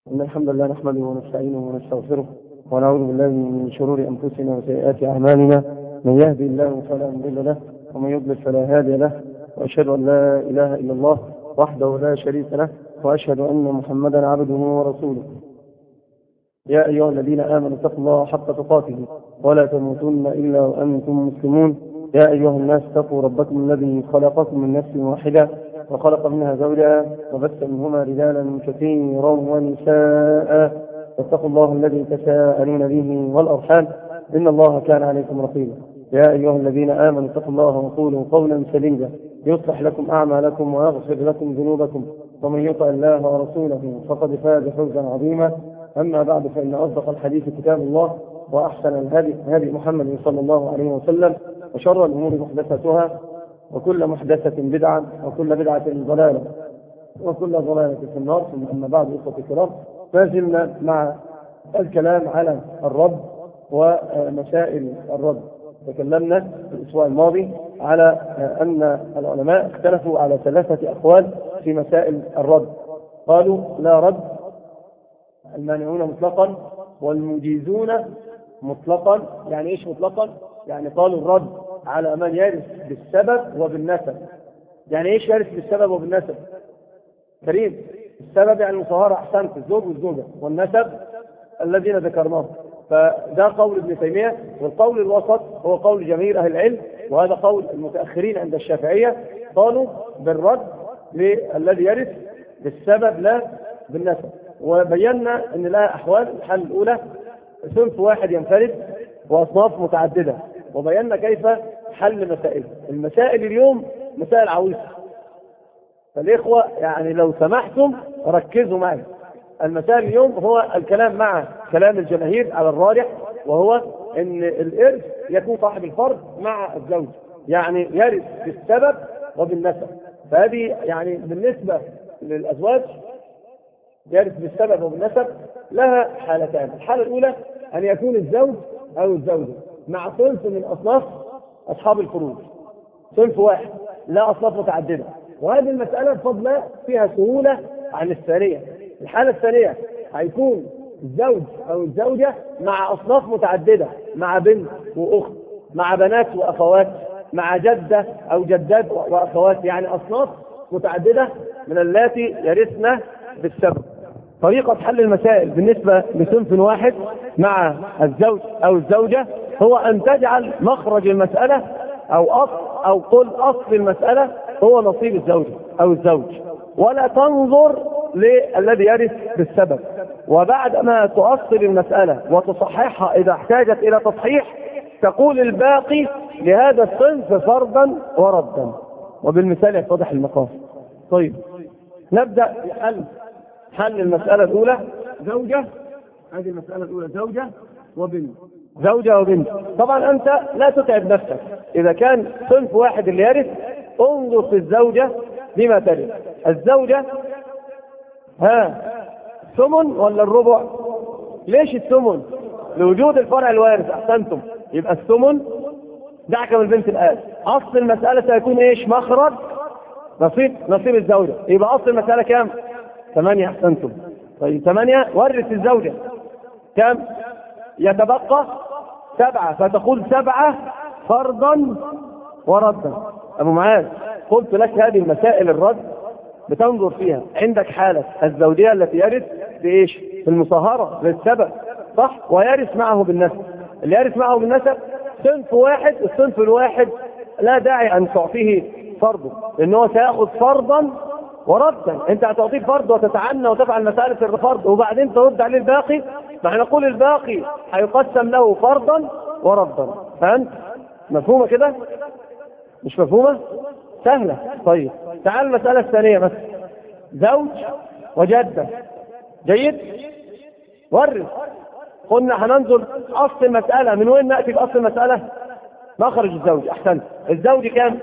إن الحمد لله نحمده ونستعينه ونستغفره ونعوذ بالله من شرور أنفسنا وسيئات أعمالنا. من يهدي الله فلا مضل له ومن يضلل فلا هادي له، وأشهد أن لا إله إلا الله وحده لا شريك له، وأشهد أن محمدا عبده ورسوله. يا أيها الذين آمنوا اتقوا الله حق تقاته ولا تموتن إلا وأنتم مسلمون. يا أيها الناس اتقوا ربكم الذي خلقكم من نفس واحدة وخلق منها زوجها وبث منهما رجالا كثيرا ونساء، واتقوا الله الذي تساءلون به والأرحام إن الله كان عليكم رقيبا. يا أيها الذين آمنوا اتقوا الله وقولوا قولا سديدا يصلح لكم أعمالكم ويغفر لكم ذنوبكم، ومن يطع الله ورسوله فقد فاز فوزا عظيما. أما بعد، فإن أصدق الحديث كتاب الله، وأحسن الهدي هدي محمد صلى الله عليه وسلم، وشر الأمور محدثاتها، وكل محدثة بدعة، وكل بدعة ضلالة، وكل ضلالة في النار. ثم أما بعد، إخوتي الكرام، ما زلنا مع الكلام على الرد ومسائل الرد. تكلمنا في الأسبوع الماضي على أن العلماء اختلفوا على 3 أقوال في مسائل الرد. قالوا لا رد، المانعون مطلقا والمجيزون مطلقا. يعني ايش مطلقا؟ يعني قالوا الرد على من يرث بالسبب وبالنسب. يعني ايش يرث بالسبب وبالنسب؟ كريم، السبب يعني المصاهرة، احسنت، الزوج والزوجة، والنسب الذين ذكرناه. فده قول ابن تيمية، والقول الوسط هو قول جماهير أهل العلم، وهذا قول المتأخرين عند الشافعية. قالوا بالرد للذي يرث بالسبب لا بالنسب. وبينا ان لها احوال. الحالة الاولى صنف واحد ينفرد واصناف متعددة، وبينا كيف حل مسائل. المسائل اليوم مسائل عويصة، فالاخوة يعني لو سمحتم ركزوا معي. المسائل اليوم هو الكلام مع كلام الجماهير على الراجح، وهو ان الارث يكون صاحب الفرد مع الزوج، يعني يرث بالسبب وبالنسب. فهذه يعني بالنسبة للازواج يرث بالسبب وبالنسب لها حالتان. الحالة الأولى أن يكون الزوج أو الزوجة مع صنف من أصناف أصحاب الفروض، صنف واحد لا أصناف متعددة، وهذه المسألة بفضل فيها سهولة عن الثانية. الحالة الثانية هيكون الزوج أو الزوجة مع أصناف متعددة، مع بنت وأخت، مع بنات وأخوات، مع جدة أو جدات وأخوات، يعني أصناف متعددة من اللاتي يرثن بالسبب. طريقة حل المسائل بالنسبة لصنف واحد مع الزوج أو الزوجة هو أن تجعل مخرج المسألة أو قل أصل المسألة هو نصيب الزوج أو الزوج، ولا تنظر للذي يرث بالسبب. وبعد ما تؤصل المسألة وتصححها إذا احتاجت إلى تصحيح، تقول الباقي لهذا الصنف فرضا وردا. وبالمثال يتضح المقام. طيب، نبدأ حل المسألة الأولى. زوجة، هذه المسألة الأولى، زوجة وبنت. زوجة وبنت. طبعا أنت لا تتعب نفسك، إذا كان صنف واحد اللي يرث انظر في الزوجة بما ترث. الزوجة ثمن ولا الربع؟ ليش الثمن؟ لوجود الفرع الوارث. أحسنتم، يبقى الثمن. دعك من البنت الآن. أصل المسألة سيكون إيش؟ مخرج نصيب الزوجة. يبقى أصل المسألة كام؟ 8. أحسنتم. طيب 8 ورث الزوجة كم؟ يتبقى 7، فتقول 7 فرضا وردا. أبو معاذ، قلت لك هذه المسائل الرد بتنظر فيها عندك حالة الزوجية التي يرث بإيش؟ بالمصاهرة للسبب، صح؟ ويرث معه بالنسب. اللي يرث معه بالنسب صنف واحد. الصنف الواحد لا داعي أن تعطيه فرضه، لأنه سيأخذ فرضا وردا. انت هتعطيه فرض وتتعنى وتفعل مسألة الفرض، وبعدين ترد عليه الباقي. نحن نقول الباقي هيقسم له فرضا وردا. فهمت؟ مفهومة كده؟ مش مفهومة؟ سهلة. طيب تعال المسألة الثانية مثلا، زوج وجدة. جيد؟ ورث. قلنا هننظر أصل المسألة. من وين نأتي بأصل المسألة؟ مخرج الزوج. أحسنت. الزوج كام؟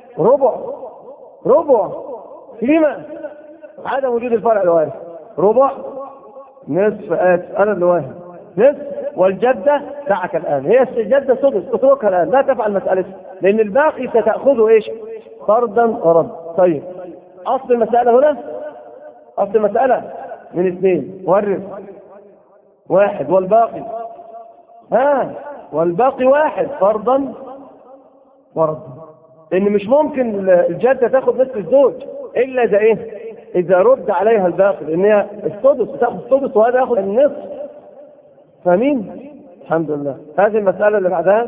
ربع. لما؟ عدم وجود الفرع الوارث. ربع، نصف. أنا اللي واحد نصف. والجدة دعك الآن، هي الجدة سدس، اتركها الآن، لا تفعل مسألتها، لأن الباقي ستأخذه إيش؟ فرضا ورد. طيب، أصل المسألة هنا، أصل المسألة من 2 ورث 1 والباقي والباقي 1 فرضا وردا. لأن مش ممكن الجدة تاخد نصف الزوج إلا إذا إيه؟ إذا رد عليها الباقي، لأن هي السدس تاخد السدس وهذا ياخد النصف. فاهمين؟ الحمد لله. هذه المسألة اللي بعدها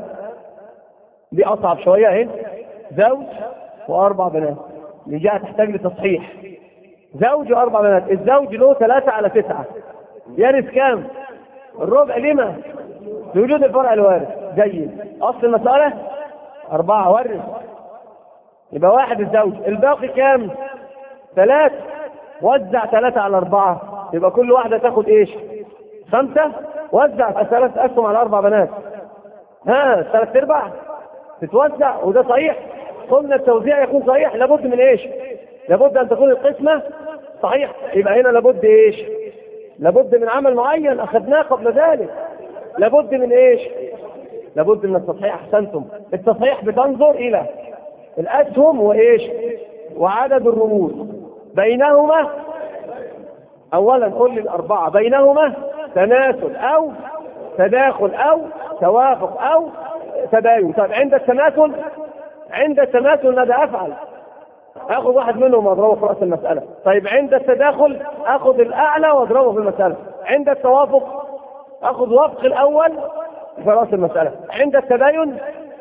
دي أصعب شوية اهي. زوج و4 بنات، اللي جاء تحتاج لتصحيح. زوج و4 بنات، الزوج له 3/9 يرث كام؟ الربع. لما؟ لوجود الفرع الوارث. جيد. أصل المسألة 4 ورث، يبقى 1 الزوج، الباقي كام؟ 3. وزع 3/4، يبقى كل واحدة تاخد ايش؟ 5. وزع 3 أسهم على 4 بنات، 3/4 تتوزع. وده صحيح، قلنا التوزيع يكون صحيح لابد من ايش؟ لابد ان تكون القسمة صحيح. يبقى هنا لابد ايش؟ لابد من عمل معين اخذناه قبل ذلك. لابد من ايش؟ لابد من التصحيح. احسنتم. التصحيح بتنظر الى الاسهم وايش؟ وعدد الرموز بينهما. اولا قل لي ال4 بينهما تناسل او تداخل او توافق او تباين. طيب عند التماثل ماذا افعل؟ اخذ واحد منهم واضربه في راس المساله. طيب عند التداخل اخذ الاعلى واضربه في المساله. عند التوافق اخذ وفق الاول في راس المساله. عند التباين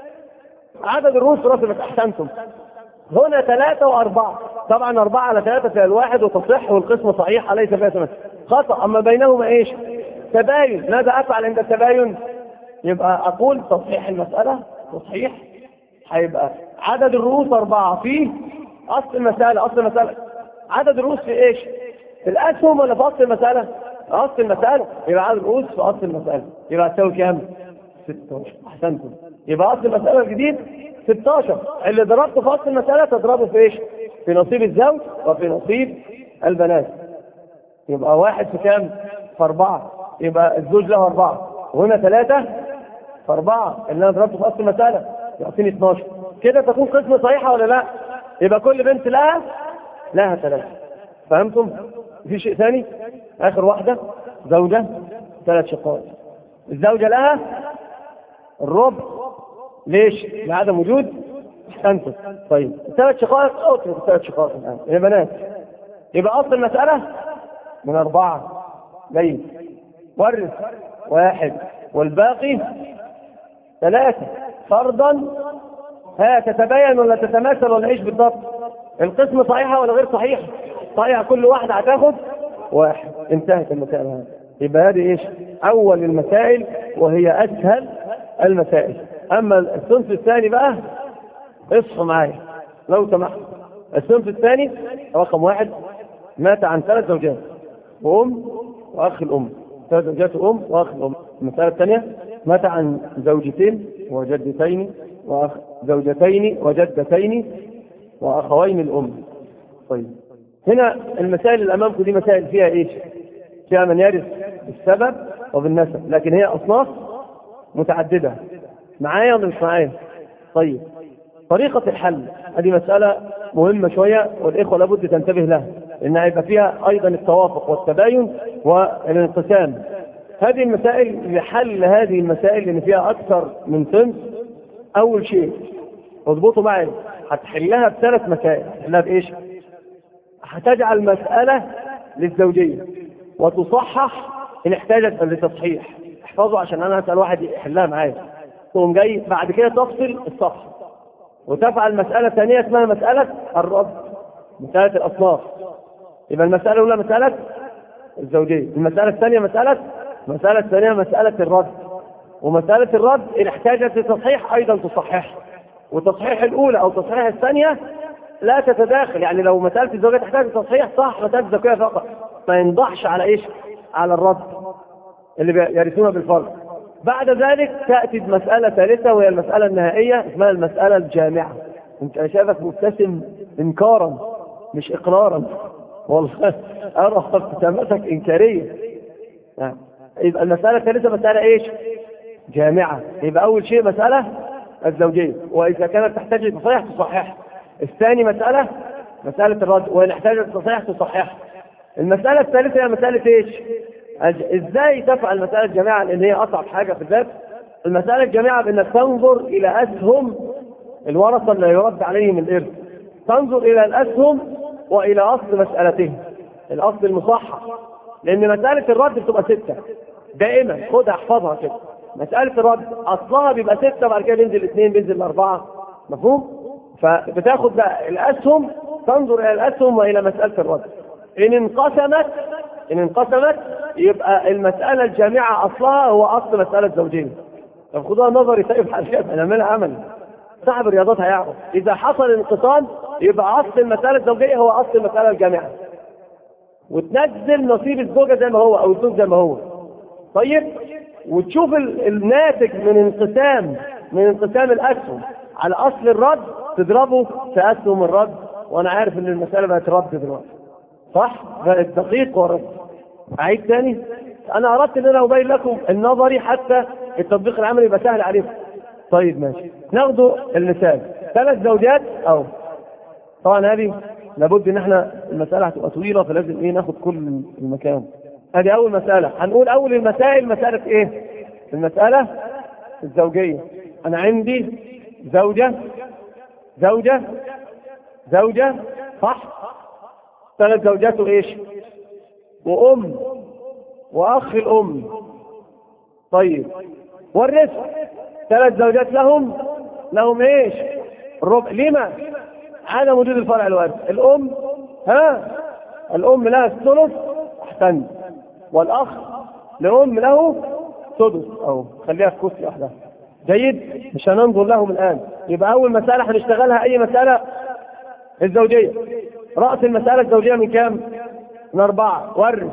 عدد الرؤوس في راس المساله. احسنتم. هنا 3 و4. طبعا 4 على 3 في الواحد وتصح والقسم صحيح ليس فيها تماثل. خطأ. اما بينهما ايش؟ تباين. ماذا افعل عند التباين؟ يبقى اقول تصحيح المسألة. تصحيح هيبقى عدد الرؤوس 4 في اصل المسألة. اصل المسألة عدد الرؤوس في ايش؟ في الاسهم ولا في اصل المسألة؟ اصل المسألة. يبقى عدد الرؤوس في اصل المسألة، يبقى تساوي كام؟ 16. احسنتم. يبقى اصل المسألة الجديد 16. اللي ضربته في اصل المسألة تضربه في ايش؟ في نصيب الزوج وفي نصيب البنات. يبقى 1 في كام؟ في 4. يبقى الزوج له 4 وهنا 3 في 4 اللي انا ضربته في اصل المسألة يعطيني 12. كده تكون قسمة صحيحة ولا لا؟ يبقى كل بنت لها 3. فهمتم؟ في شيء ثاني؟ اخر واحدة زوجة 3 شقائق. الزوجة لها الربع. ليش؟ لعدم وجود. احسنتم. طيب 3 شقائق اترك 3 شقائق الان يا بنات. يبقى اصل المسألة من 4. جيد. ورث 1 والباقي 3 فرضا. تتبين ولا تتماثل ولا ايش بالضبط؟ القسم صحيحة ولا غير صحيح؟ صحيحة. كل واحدة هتاخد 1. انتهت المسائل هذه. يبقى هذه ايش؟ اول المسائل وهي اسهل المسائل. اما الصنف الثاني بقى اصحوا معايا لو سمحت. الصنف الثاني رقم 1 مات عن 3 زوجات وام واخ الام. 3 زوجات وام واخ الام. المسألة الثانية مات عن زوجتين وجدتين زوجتين وجدتين واخوين الام. طيب هنا المسائل اللي امامكم دي مسائل فيها ايش؟ فيها من يرث بالسبب وبالنسب، لكن هي اصناف متعددة. معايا ولا مش معايا؟ طيب طريقة الحل هذه مسألة مهمة شوية والإخوة لابد تنتبه لها، لأنها يبقى فيها أيضا التوافق والتباين والانقسام. هذه المسائل لحل هذه المسائل لأن فيها أكثر من صنف. أول شيء اضبطوا معي، هتحلها ب3 مسائل. هتحلها بإيش؟ هتجعل مسألة للزوجية وتصحح إن احتاجت لتصحيح. احفظوا عشان أنا هسأل واحد يحلها معايا. تقوم جاي بعد كده تفصل الصفحة وتفعل مسألة ثانية اسمها مسألة الرد، مسألة الأصناف. يبقى المسألة الأولى مسألة الزوجية، المسألة الثانية مسألة الرد. ومسألة الرد إن احتاجت لتصحيح أيضا تصحح. وتصحيح الأولى أو تصحيح الثانية لا تتداخل، يعني لو مسألة الزوجية تحتاج لتصحيح صح مسألة الزوجية فقط، ما ينضحش على إيش؟ على الرد اللي يرثون بالفرق. بعد ذلك تأتي مسألة ثالثة وهي المسألة النهائية اسمها المسألة الجامعة. أنا شايفك مبتسم إنكارا مش إقرارا، والله أرى ابتسامتك إنكارية. يبقى المسألة الثالثة مسألة إيش؟ جامعة. يبقى أول شيء مسألة الزوجية، وإذا كانت تحتاج لتصحيح تصحح. الثاني مسألة الرد، وإن احتاجت لتصحيح تصحح. المسألة الثالثة هي مسألة ايش؟ ازاي تفعل مسألة الجماعة، لان هي اصعب حاجة في الباب. المسألة الجماعة بانك تنظر الى اسهم الورثة اللي يرد عليهم الارث، تنظر الى الاسهم والى اصل مسألتهم، الاصل المصحح. لان مسألة الرد بتبقى 6 دائما، خدها احفظها كده. مسألة الرد اصلها بيبقى 6، بعد كده بينزل 2 بينزل 4، مفهوم؟ فبتاخد بقى الاسهم، تنظر الى الاسهم والى مسألة الرد. ان انقسمت يبقى المسألة الجامعة اصلها هو اصل مسألة زوجين. طب خدوها نظري، طيب حاجات هنعملها عملي، صاحب الرياضات هيعرف. اذا حصل انقسام يبقى اصل المسألة الزوجية هو اصل المسألة الجامعة، وتنزل نصيب الزوجة زي ما هو او الزوج زي ما هو. طيب، وتشوف الناتج من انقسام الاسهم على اصل الرد، تضربه في اسهم الرد. وانا عارف ان المسألة بقت رد دلوقتي، صح؟ بقت دقيق ورد. اعيد تاني، انا اردت ان انا ابين لكم النظري حتى التطبيق العملي يبقى سهل عليكم. طيب ماشي، ناخدوا المثال 3 زوجات. او طبعا هذه لابد ان احنا المسألة هتبقى طويلة، فلازم ناخد كل المكان. هذه اول مسألة. هنقول اول المسائل مسألة ايه؟ المسألة الزوجية. انا عندي زوجة صح، 3 زوجات وايش؟ وام واخ الام. طيب، والرث 3 زوجات لهم ايش؟ الربع. لما؟ عدم وجود الفرع الوارث. الام الام لها الثلث، احسنت، والاخ لام له سدس، او خليها في كرسي واحده. جيد، مش هننظر لهم الان. يبقى اول مسألة هنشتغلها اي مسألة الزوجية. رأس المسألة الزوجية من كام؟ من 4. ورث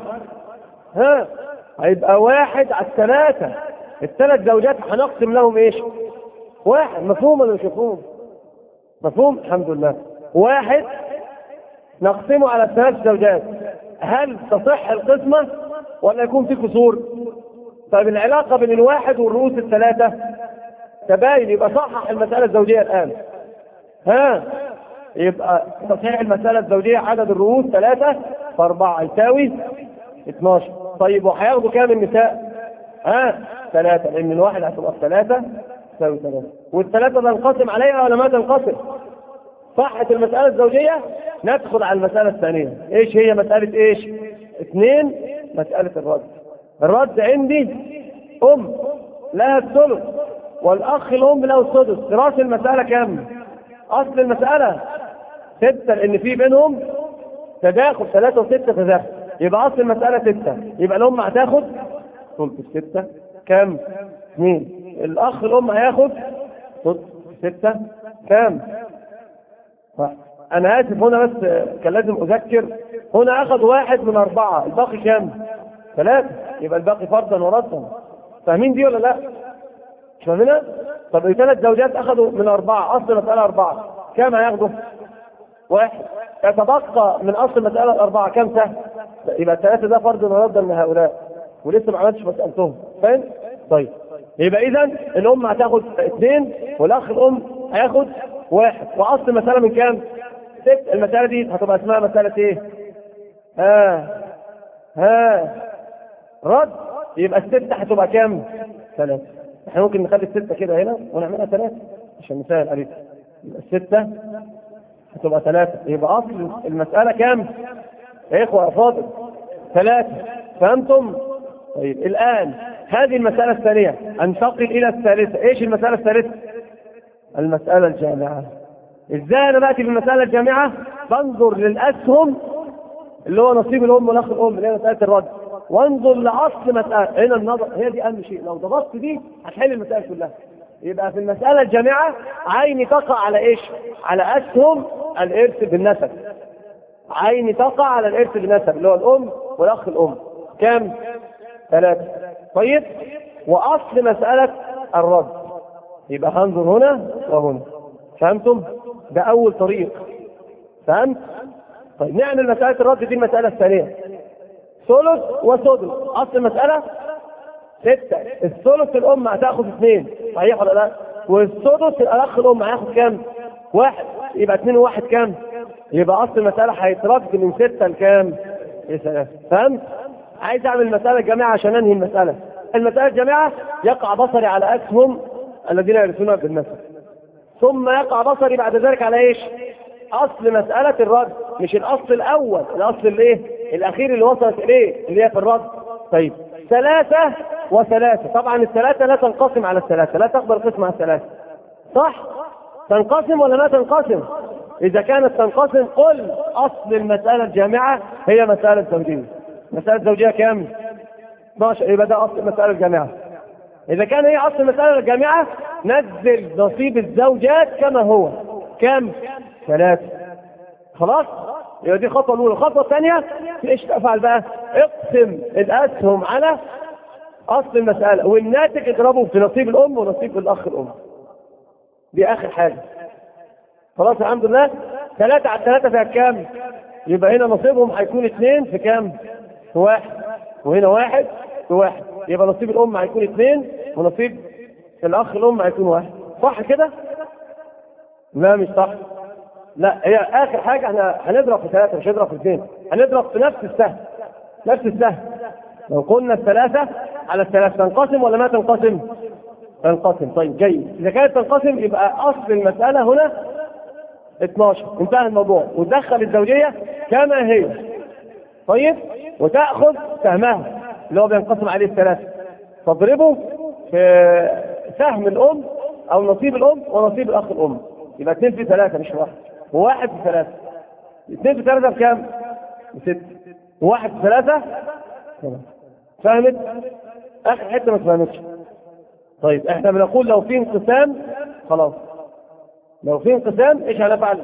هيبقى 1 على 3. ال3 زوجات هنقسم لهم ايش؟ 1. مفهوم ولا مش مفهوم؟ مفهوم، الحمد لله. 1 نقسمه على 3 زوجات. هل تصح القسمة ولا يكون في كسور؟ طيب العلاقة بين الواحد والرؤوس ال3 تباين، يبقى صحح المسألة الزوجية الآن. يبقى تصحيح المسألة الزوجية عدد الرؤوس 3 في 4 يساوي 12. طيب وهياخدوا كام النساء؟ 3، لأن الواحد هتبقى 3 تساوي 3، وال3 تنقسم عليها ولا ما تنقسم؟ صحت المسألة الزوجية. ندخل على المسألة الثانية. ايش هي مسألة ايش؟ 2 مسألة الرد. الرد عندي ام لها الثلث والاخ الام له السدس. راس المسألة كام؟ اصل المسألة 6، لان في بينهم تداخل، 3 و6 تداخل، يبقى اصل المسألة 6. يبقى الام هتاخد ثلث 6 كام؟ 2. الاخ الام هياخد ثلث 6 كام؟ صح. انا اسف هنا، بس كان لازم اذكر. هنا اخذ 1 من 4، الباقي كام؟ 3. يبقى الباقي فرضا وردا. فاهمين دي ولا لا؟ مش فاهمينها؟ طب 3 زوجات اخذوا من 4، اصل مسألة 4 كام هياخدوا؟ 1. يتبقى من اصل مسألة 4 كام سهم؟ يبقى 3 ده فرضا وردا من هؤلاء، ولسه ما عملتش مسألتهم. فاهم؟ طيب، يبقى اذا الام هتاخد 2 والاخ الام هياخد 1، واصل المسألة من كام؟ 6. المسألة دي هتبقى اسمها مسألة ايه؟ رد. يبقى ال6 هتبقى كام؟ 3. احنا ممكن نخلي ال6 كده هنا ونعملها 3 عشان نسهل عليك. يبقى ال6 هتبقى 3. يبقى اصل المسألة كام يا اخوة افاضل؟ 3. فهمتم؟ طيب الان هذه المسألة الثانية. انتقل الى الثالثة. ايش المسألة الثالثة؟ المسألة الجامعة. ازاي انا باتي بالمسألة الجامعة؟ بنظر للاسهم اللي هو نصيب الام والاخ الام، اللي هي مسألة الرد، وانظر لاصل مسألة. هنا النظر هي دي اهم شيء. لو ضبطت دي هتحل المسائل كلها. يبقى في المسألة الجامعة عيني تقع على ايش؟ على اسهم الارث بالنسب. عيني تقع على الارث بالنسب اللي هو الام والاخ الام. كام؟ 3. طيب، واصل مسألة الرد يبقى هنظر هنا وهنا. فهمتم؟ ده اول طريق. فهمت؟ طيب نعمل مسألة الرد دي المسألة الثانية. ثلث وسدس. اصل المسألة 6. الثلث الام هتاخد 2، صحيح ولا لا؟ والسدس الاخ الام هياخد كام؟ 1. يبقى 2 و1 كام؟ يبقى اصل المسألة هيترد من 6 لكام؟ يا سلام، فهمت؟ عايز اعمل مسألة جامعة عشان انهي المسألة. المسألة الجامعة يقع بصري على اسهم الذين يرثون بالنسب، ثم يقع بصري بعد ذلك على ايش؟ اصل مسألة الرد، مش الاصل الاول، الاصل الايه؟ الاخير اللي وصلت اليه اللي هي في الرد. طيب 3 و3، طبعا الثلاثة لا تنقسم على الثلاثة، لا تقبل قسم على الثلاثة، صح؟ تنقسم ولا ما تنقسم؟ إذا كانت تنقسم قل أصل المسألة الجامعة هي مسألة زوجية. مسألة زوجية كام؟ 12، يبقى ده أصل المسألة الجامعة. إذا كان هي أصل المسألة الجامعة نزل نصيب الزوجات كما هو، كم؟ 3. خلاص؟ يبقى دي الخطوة الأولى. الخطوة الثانية إيش تفعل بقى؟ اقسم الأسهم على أصل المسألة، والناتج اضربه في نصيب الأم ونصيب الأخ الأم. دي آخر حاجة. خلاص الحمد لله. 3 على 3 فيها كام؟ يبقى هنا نصيبهم هيكون 2 في كام؟ في 1، وهنا 1 في 1، يبقى نصيب الأم هيكون 2 ونصيب الأخ الأم هيكون 1. صح كده؟ لا مش صح. لا، هي آخر حاجة احنا هنضرب في 3 مش هنضرب في 2، هنضرب في نفس السهم. نفس السهم. لو قلنا 3 على 3 تنقسم ولا ما تنقسم؟ تنقسم. طيب جيد. إذا كانت تنقسم يبقى أصل المسألة هنا 12، انتهى الموضوع، وتدخل الزوجية كما هي. طيب، وتأخذ سهمها اللي هو بينقسم عليه 3، تضربه في سهم الأم أو نصيب الأم ونصيب الأخ الأم، يبقى 2 في 3 مش 1، و1 في 3. 2 في 3 بكام؟ ب6، و1 في 3. فهمت؟ آخر حتة ما تفهمتش. طيب احنا بنقول لو في انقسام خلاص، لو في انقسام ايش هنفعل؟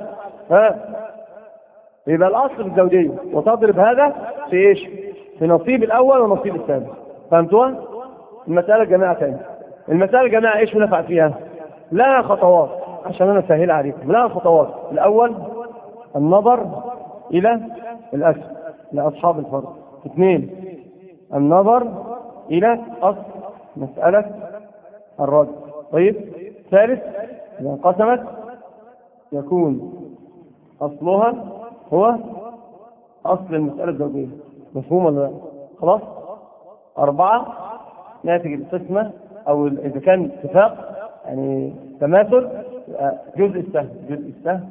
يبقى الاصل الزوجيه، وتضرب هذا في ايش؟ في نصيب الاول ونصيب الثاني. فهمتوها؟ المساله الجماعه ثاني. المساله الجماعه ايش بنفعل فيها؟ لها خطوات عشان انا اسهل عليكم. لها خطوات. الاول النظر الى الاسهم لاصحاب الفرض. 2 النظر الى اصل مساله الرد. طيب 3 إذا انقسمت يكون أصلها هو أصل المسألة الزوجية. مفهوم ولا لا؟ خلاص. 4 ناتج القسمة، أو إذا كان اتفاق يعني تماثل، جزء السهم، جزء السهم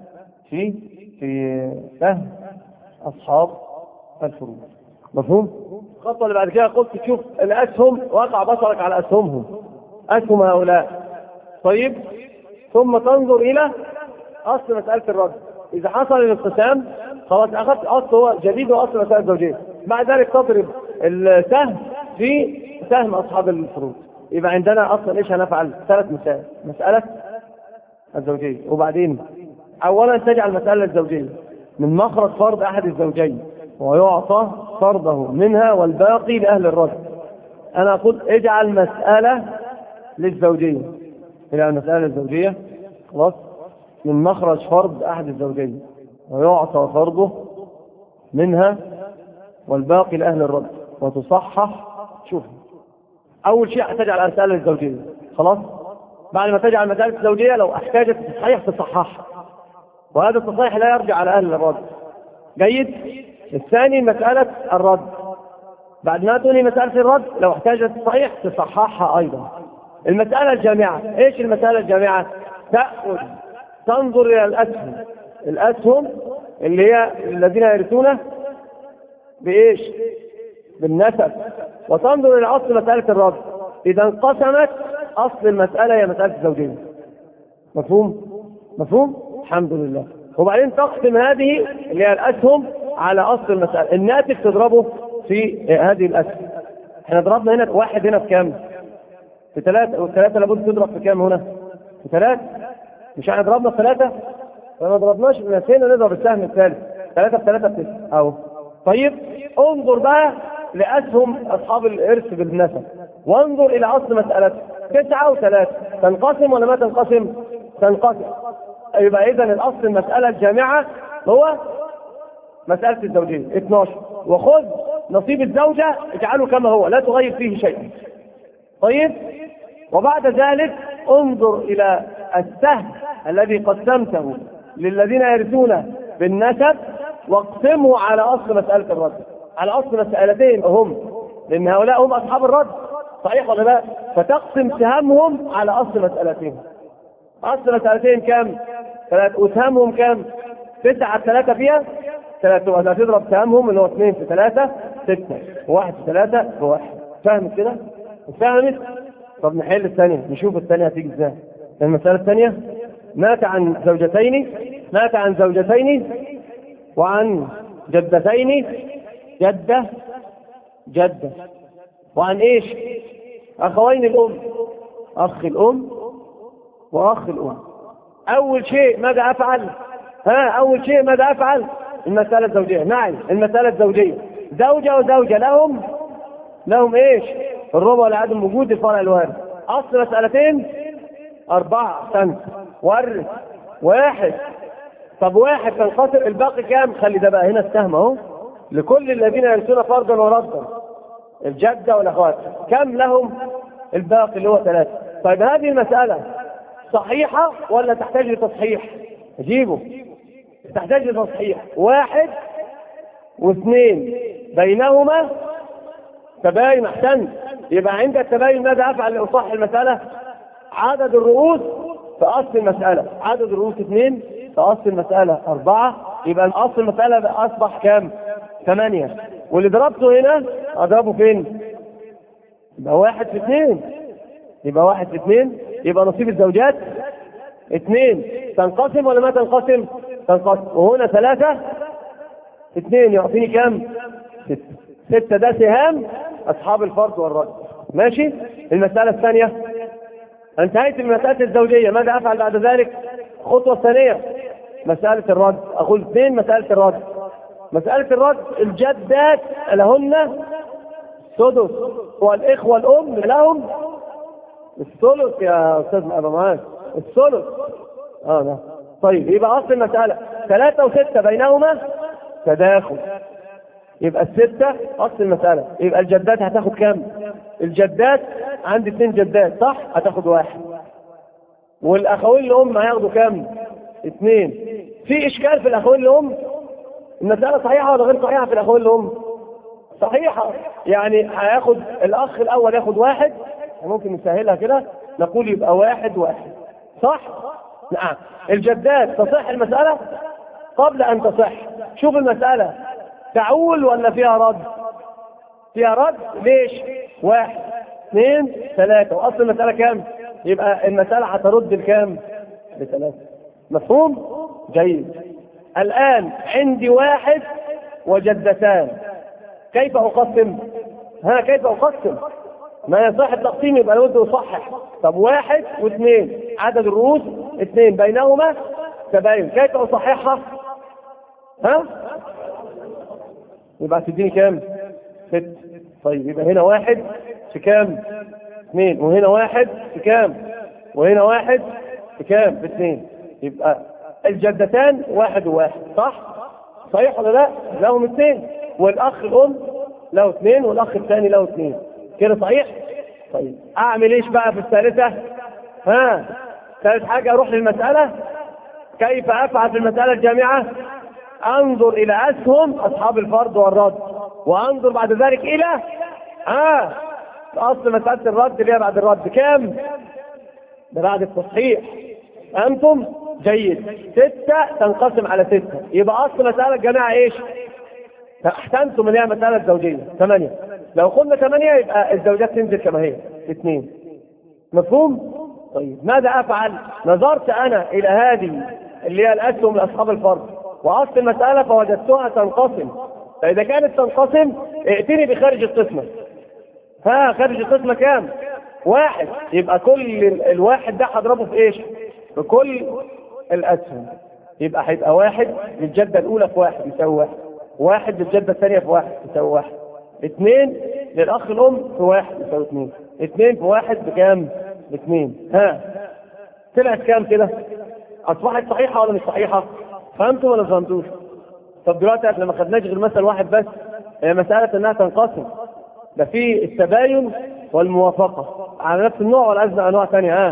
في سهم أصحاب الفروض. مفهوم؟ الخطوة اللي بعد كده قلت تشوف الأسهم، وقع بصرك على أسهمهم، أسهم هؤلاء. طيب، ثم تنظر إلى أصل مسألة الرد. إذا حصل الانقسام خلاص أخذت أصل هو جديد وأصل مسألة الزوجية. بعد ذلك تضرب السهم في سهم أصحاب الفروض. يبقى عندنا أصلا إيش هنفعل؟ 3 مسائل. مسألة الزوجية، وبعدين أولا تجعل المسألة الزوجية من مخرج فرض أحد الزوجين، ويعطى فرضه منها والباقي لأهل الرد. أنا أقول اجعل مسألة للزوجية، إلى المسألة الزوجية خلاص من مخرج فرض أحد الزوجين، ويعطى فرضه منها والباقي لأهل الرد، وتصحح. شوف، أول شيء تجعل مسألة للزوجية خلاص. بعد ما تجعل مسألة الزوجية لو احتاجت تصحيح تصححها، وهذا التصحيح لا يرجع على أهل الرد. جيد. الثاني مسألة الرد، بعد ما تنهي مسألة الرد لو احتاجت تصحيح تصححها أيضا. المسألة الجامعة، ايش المسألة الجامعة؟ تأخذ تنظر إلى الأسهم، الأسهم اللي هي الذين يرثون بإيش؟ بالنسب، وتنظر إلى أصل مسألة الرد. إذا انقسمت أصل المسألة هي مسألة الزوجية. مفهوم؟ مفهوم؟ الحمد لله. وبعدين تقسم هذه اللي هي الأسهم على أصل المسألة، الناتج تضربه في هذه الأسهم. احنا ضربنا هنا 1 هنا بكام؟ في 3، والثلاثة لابد تضرب في كام هنا؟ في 3. مش احنا ضربنا في 3؟ فما ضربناش، نسينا نضرب السهم الثالث. 3 في 3 ب9 اهو. طيب انظر بقى لأسهم أصحاب الإرث بالنسب، وانظر إلى أصل مسألته. 9 و3 تنقسم ولا ما تنقسم؟ تنقسم. يبقى إذن الأصل المسألة الجامعة هو مسألة الزوجية 12، وخذ نصيب الزوجة اجعله كما هو لا تغير فيه شيئا. طيب، وبعد ذلك انظر إلى السهم الذي قسمته للذين يرثون بالنسب، واقسمه على أصل مسألة الرد. على أصل مسألتين هم، لأن هؤلاء هم أصحاب الرد، صحيح ولا لا؟ فتقسم سهامهم على أصل مسألتين. أصل مسألتين كم؟ 3، وسهامهم كم؟ 9 3 فيها 3، ولا تضرب سهامهم اللي هو 2 في 3 6، و1 في 3 ب1. فهمت كده؟ فهمت؟ طب نحل الثانية، نشوف الثانية هتيجي ازاي. المسألة الثانية: مات عن زوجتين وعن جدتين، جدة، وعن ايش؟ اخوين الام، اخ الام واخ الام. اول شيء ماذا افعل؟ اول شيء ماذا افعل؟ المسألة الزوجية. نعم، المسألة الزوجية، زوجة وزوجة لهم ايش؟ الربع والعدم وجود الفرع الوارث. اصل مسألتين 4 سنة، ورث 1. طب 1 تنقسم، الباقي كام؟ خلي ده بقى هنا السهم اهو، لكل الذين يرثون فرضا وردا، الجدة والاخوات، كم لهم؟ الباقي اللي هو 3. طيب هذه المسألة صحيحة ولا تحتاج لتصحيح؟ جيبه، تحتاج لتصحيح. 1 و2 بينهما تباين. احسنت. يبقى عند التباين ماذا افعل لاصحح المسألة؟ عدد الرؤوس في اصل المسألة، عدد الرؤوس 2 في اصل المسألة 4، يبقى اصل المسألة اصبح كام؟ 8. واللي ضربته هنا اضربه فين؟ يبقى 1 في 2، يبقى 1 في 2، يبقى نصيب الزوجات 2. تنقسم ولا ما تنقسم؟ تنقسم. وهنا 3 2 يعطيني كام؟ 6. 6 ده سهام اصحاب الفرض والرد. ماشي. المسألة الثانية: انتهيت من مسألة الزوجية، ماذا افعل بعد ذلك؟ الخطوة الثانية مسألة الرد. اقول 2 مسألة الرد. مسألة الرد: الجدات لهن السدس، والاخوة الام لهم الثلث. يا استاذ ابو معاذ الثلث. ده طيب. يبقى اصل المسألة 3 و6 بينهما تداخل، يبقى 6 اصل المسألة. يبقى الجدات هتاخد كام؟ الجدات عندي 2 جدات، صح؟ هتاخد 1. والاخوين الام هياخدوا كام؟ 2. في اشكال في الاخوين الام؟ المسألة صحيحة ولا غير صحيحة في الاخوين الام؟ صحيحة. يعني هياخد الاخ الاول ياخد 1، ممكن نسهلها كده نقول يبقى 1 1، صح؟ نعم. الجدات تصح المسألة؟ قبل ان تصح شوف المسألة تعول ولا فيها رد؟ فيها رد. ليش؟ 1 2 3، واصل المسألة كام؟ يبقى المسألة هترد الكام؟ ب3. مفهوم؟ جيد. الآن عندي 1 وجدتان، كيف أقسم؟ كيف أقسم؟ ما يصح التقسيم، يبقى لابد يصحح. طب 1 و2 عدد الرؤوس 2 بينهما تباين، كيف أصححها؟ يبقى تديني كام؟ 6. طيب يبقى هنا 1 في كام؟ 2، وهنا 1 في كام؟ وهنا 1 في كام؟ ب2. يبقى الجدتان 1 و1، صح؟ صحيح ولا لا؟ لهم 2، والاخ الام له 2، والاخ الثاني له 2، كده صحيح؟ طيب اعمل ايش بقى في الثالثة؟ ثالث حاجة اروح للمسألة. كيف افعل في المسألة الجامعة؟ انظر الى اسهم اصحاب الفرض والرد، وانظر بعد ذلك الى اصل مسألة الرد اللي هي بعد الرد كام؟ ده بعد التصحيح. انتم جيد. 6 تنقسم على 6، يبقى اصل مسألة الجماعة ايش؟ احسنتم اللي هي مسألة زوجية 8. لو قلنا 8 يبقى الزوجات تنزل كما هي 2. مفهوم؟ طيب ماذا افعل؟ نظرت انا الى هذه اللي هي الاسهم لاصحاب الفرض واصل المسألة فوجدتها تنقسم. فاذا كانت تنقسم ائتني بخارج القسمة. خارج القسمة كام؟ 1. يبقى كل الواحد ده هضربه في ايش؟ في كل الاسهم. يبقى هيبقى 1 للجدة الاولى في 1 يساوي 1، 1 للجدة الثانية في 1 يساوي 1، 2 للاخ الام في 1 يساوي 2، 2 في 1 بكام؟ ب2. طلعت كام كده؟ اصبحت صحيحة ولا مش صحيحة؟ فهمتوا ولا فهمتوش؟ طب دلوقتي احنا ما خدناش غير مثل واحد بس، هي مسألة انها تنقسم. ده في التباين والموافقة على نفس النوع ولا أزمة أنواع ثانية؟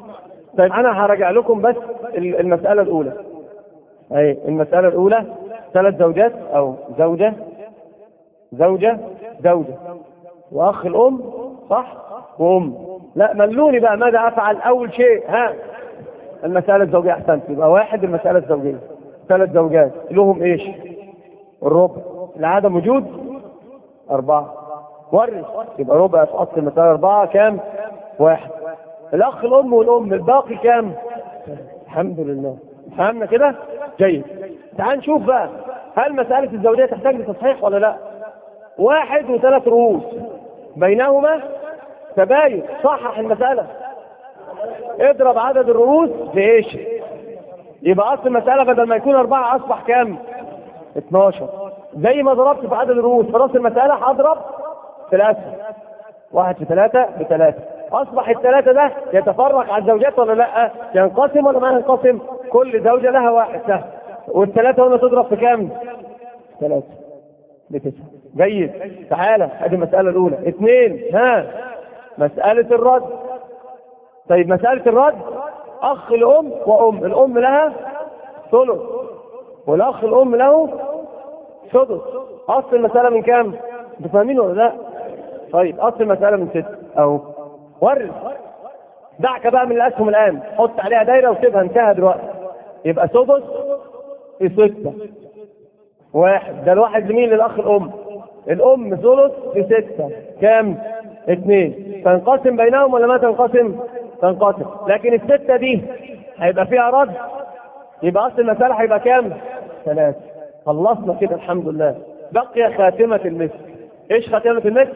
طيب أنا هرجع لكم بس المسألة الأولى. المسألة الأولى 3 زوجات أو زوجة زوجة زوجة وأخ الأم صح وأم. لا ملوني بقى ماذا أفعل؟ أول شيء المسألة الزوجية. أحسنت. يبقى 1 المسألة الزوجية. 3 زوجات لهم إيش؟ الربع. العدم وجود 4 ورث. يبقى ربع في أصل المسألة 4 كام؟ 1. الأخ الأم والأم الباقي كام؟ الحمد لله. فهمنا كده؟ جيد. تعال نشوف بقى هل مسألة الزوجية تحتاج لتصحيح ولا لا؟ 1 و3 رؤوس بينهما تباين. صحح المسألة. اضرب عدد الرؤوس بإيش؟ يبقى أصل المسألة بدل ما يكون 4 أصبح كام؟ 12. زي ما ضربت في عدد الرؤوس في راس المسألة هضرب في الأسفل. 1 في 3 ب3. أصبح ال3 ده يتفرق على الزوجات ولا لا؟ ينقسم ولا ما ينقسم؟ كل زوجة لها 1 سهم. وال3 هنا تضرب في كام؟ 3 ب9. جيد. تعالى ادي المسألة الأولى. 2 مسألة الرد. طيب مسألة الرد أخ الأم وأم. الأم لها ثلث والأخ الأم له سدس. أصل المسألة من كام؟ تفهمين ولا لا؟ طيب أصل المسألة من 6 أهو. ورث. دعك بقى من الأسهم الآن. حط عليها دايرة وسيبها. انتهى دلوقتي. يبقى سدس في 6 1. ده الواحد لمين؟ للأخ الأم. الأم ثلث في 6 كام؟ 2. تنقسم بينهم ولا ما تنقسم؟ تنقسم. لكن ال6 دي هيبقى فيها رد. يبقى أصل المسألة هيبقى كام؟ 3. خلصنا كده الحمد لله. بقي خاتمة المثل. ايش خاتمة المثل؟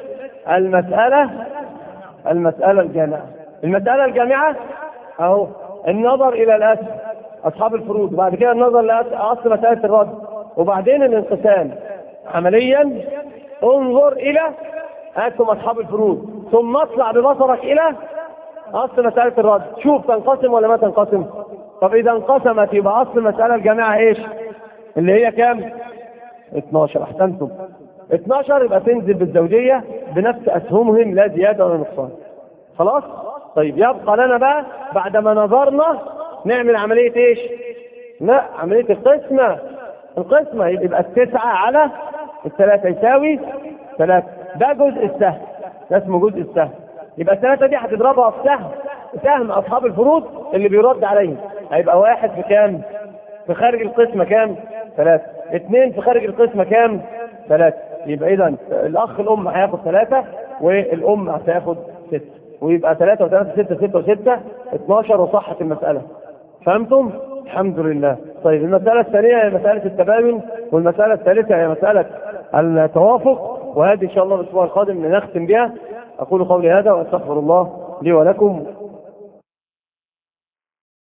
المسألة الجامعة. المسألة الجامعة اهو النظر الى الاسم اصحاب الفروض، وبعد كده النظر لاصل مسألة الرد، وبعدين الانقسام. عمليا انظر الى اسم اصحاب الفروض ثم اطلع ببصرك الى اصل مسألة الرد. شوف تنقسم ولا ما تنقسم. طب اذا انقسمت يبقى اصل المسألة الجامعة ايش؟ اللي هي كام؟ 12. احسنتم. 12 يبقى تنزل بالزوجية بنفس اسهمهم لا زيادة ولا نقصان. خلاص؟ طيب يبقى لنا بقى بعد ما نظرنا نعمل عملية ايش؟ لا عملية القسمة. يبقى 9 على 3 يساوي 3. ده جزء السهم. ده اسمه جزء السهم. يبقى 3 دي هتضربها في سهم اصحاب الفروض اللي بيرد عليهم. هيبقى 1 في كام؟ في خارج القسمة كام؟ 3. 2 في خارج القسمة كام؟ 3. يبقى اذا الاخ الام هياخد 3 والام هتاخد 6. ويبقى 3 و3 6 6 و6 12 وصحت المسألة. فهمتم؟ الحمد لله. طيب المسألة الثانية هي مسألة التباين، والمسألة الثالثة هي مسألة التوافق، وهذه إن شاء الله الأسبوع القادم نختم بها. أقول قولي هذا وأستغفر الله لي ولكم.